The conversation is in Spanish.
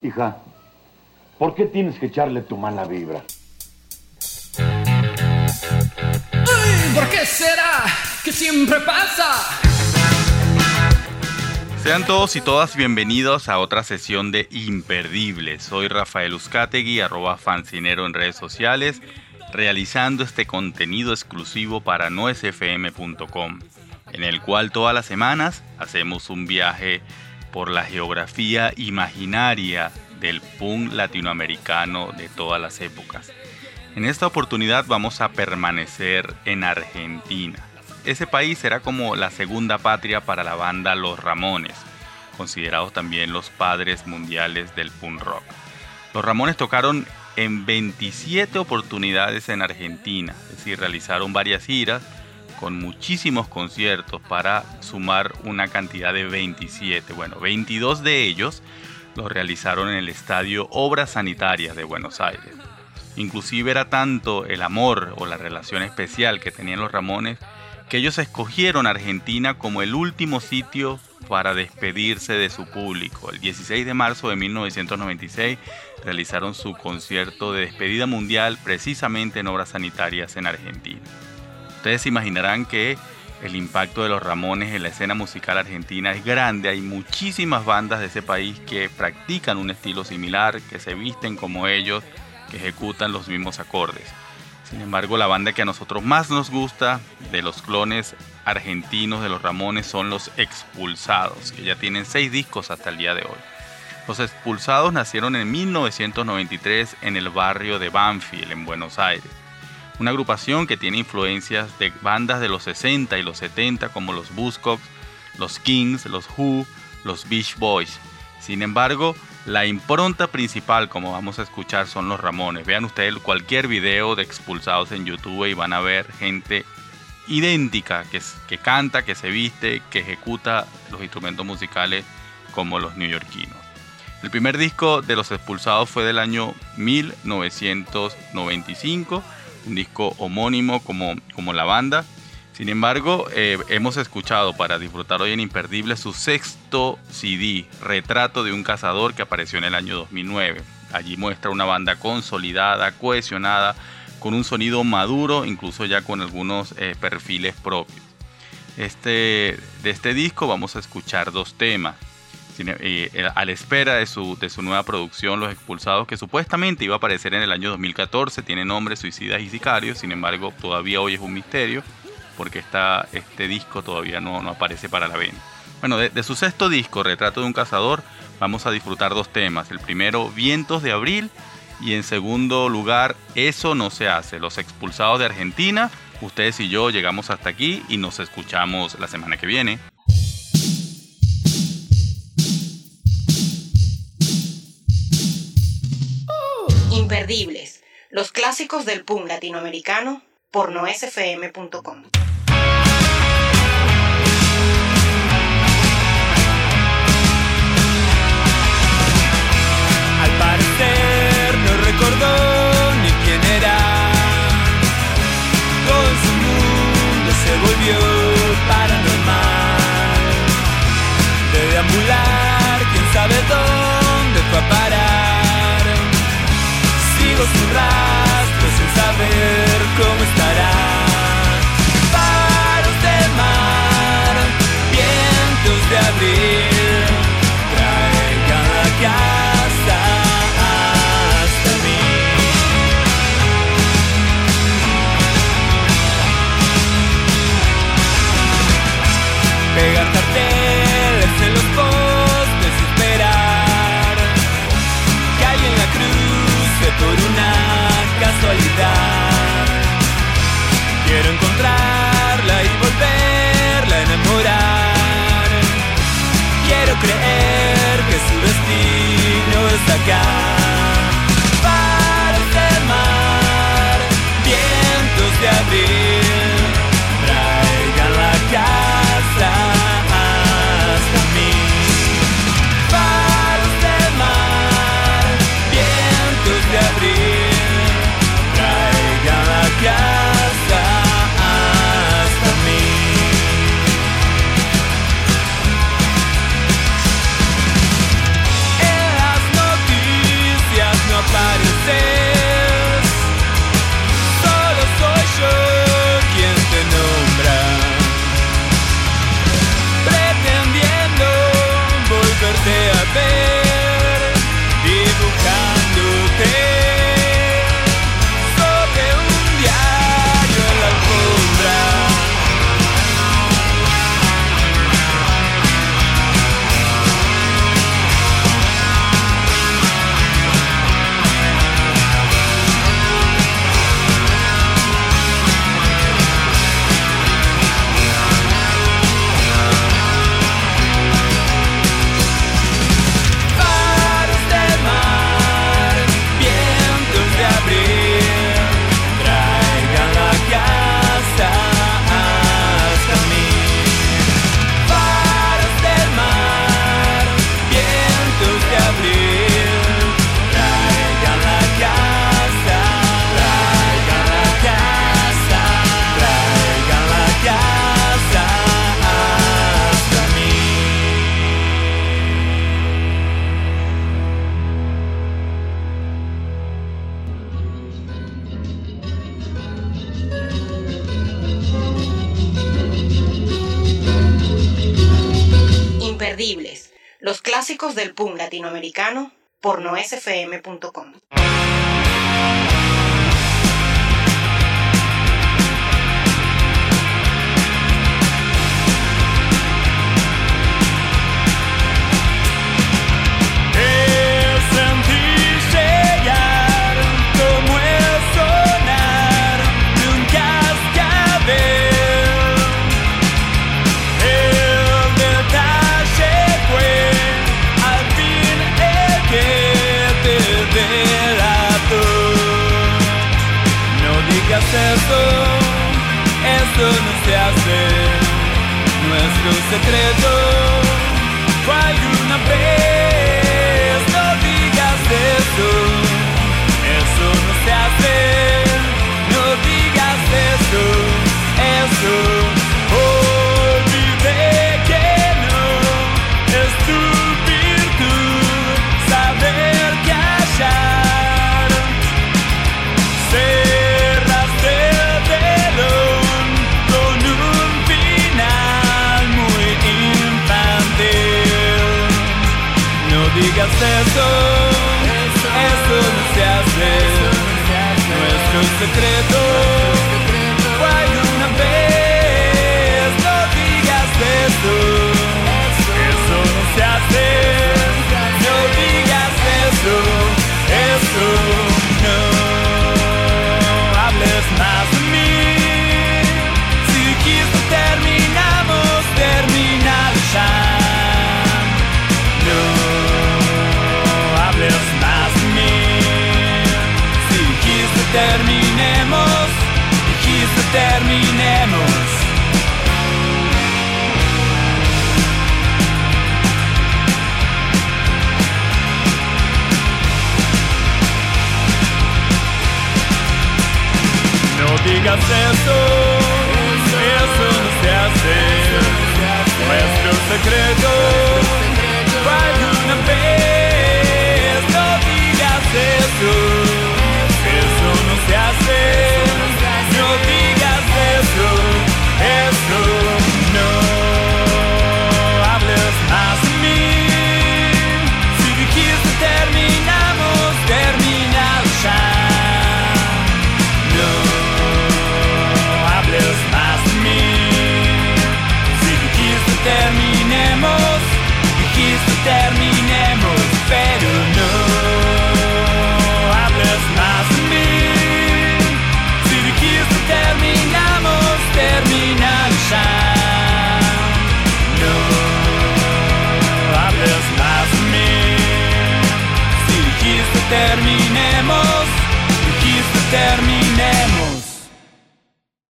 Hija, ¿por qué tienes que echarle tu mala vibra? Ay, ¿por qué será que siempre pasa? Sean todos y todas bienvenidos a otra sesión de Imperdibles. Soy Rafael Uzcategui, @fancinero en redes sociales, realizando este contenido exclusivo para noesfm.com, en el cual todas las semanas hacemos un viaje por la geografía imaginaria del punk latinoamericano de todas las épocas. En esta oportunidad vamos a permanecer en Argentina. Ese país será como la segunda patria para la banda Los Ramones, considerados también los padres mundiales del punk rock. Los Ramones tocaron en 27 oportunidades en Argentina, es decir, realizaron varias giras con muchísimos conciertos para sumar una cantidad de 27. Bueno, 22 de ellos los realizaron en el estadio Obras Sanitarias de Buenos Aires. Inclusive era tanto el amor o la relación especial que tenían los Ramones que ellos escogieron Argentina como el último sitio para despedirse de su público. El 16 de marzo de 1996 realizaron su concierto de despedida mundial precisamente en Obras Sanitarias en Argentina. Ustedes se imaginarán que el impacto de los Ramones en la escena musical argentina es grande. Hay muchísimas bandas de ese país que practican un estilo similar, que se visten como ellos, que ejecutan los mismos acordes. Sin embargo, la banda que a nosotros más nos gusta de los clones argentinos de los Ramones son los Expulsados, que ya tienen 6 discos hasta el día de hoy. Los Expulsados nacieron en 1993 en el barrio de Banfield, en Buenos Aires. Una agrupación que tiene influencias de bandas de los 60 y los 70 como los Buzzcocks, los Kings, los Who, los Beach Boys. Sin embargo, la impronta principal, como vamos a escuchar, son los Ramones. Vean ustedes cualquier video de Expulsados en YouTube y van a ver gente idéntica que canta, que se viste, que ejecuta los instrumentos musicales como los neoyorquinos. El primer disco de los Expulsados fue del año 1995, un disco homónimo como la banda. Sin embargo, hemos escuchado para disfrutar hoy en Imperdible su 6º CD, Retrato de un Cazador, que apareció en el año 2009. Allí muestra una banda consolidada, cohesionada, con un sonido maduro, incluso ya con algunos perfiles propios. De este disco vamos a escuchar 2 temas. A la espera de su nueva producción, Los Expulsados, que supuestamente iba a aparecer en el año 2014, tiene nombre Suicidas y Sicarios. Sin embargo, todavía hoy es un misterio, porque este disco todavía no aparece para la venta. Bueno, de su 6º disco, Retrato de un Cazador, vamos a disfrutar 2 temas. El primero, Vientos de Abril, y en segundo lugar, Eso no se hace. Los Expulsados de Argentina. Ustedes y yo llegamos hasta aquí y nos escuchamos la semana que viene. Imperdibles, los clásicos del punk latinoamericano por noesfm.com. Al parecer no recordó ni quién era. Todo en su mundo se volvió paranormal. De deambular, quién sabe dónde fue a parar. Sigo su rastro sin saber cómo estará. Faros de mar, vientos de abril, traigan la casa hasta mí. Pegar carteles en los postes y esperar que alguien la cruce por una casualidad. Quiero encontrarla y volverla a enamorar. Quiero creer que su destino es acá. Faros de mar, vientos de abril, traigan la casa hasta mí. Faros de mar, vientos de abril, traigan la casa hasta mí. En las noticias Los clásicos del punk latinoamericano por noesfm.com. Esto no se hace, nuestro secreto fue alguna vez. No digas eso no se hace, no digas eso. Olvidé que no es tu virtud saber callar. Digas eso no se hace, nuestro secreto fue alguna vez. No digas eso no se hace, no digas eso no hables más de mí. Si dijiste terminamos, terminado ya. Terminemos. No digas eso no se hace, nuestro secreto fue alguna vez. No digas eso no se hace. No digas eso no hables más de mí. Si dijiste terminamos, terminado ya. No hables más de mí. Si dijiste terminemos, pero no hables más de mí. Terminamos, terminado ya. No hables más de mí. Si dijiste terminemos, dijiste terminemos.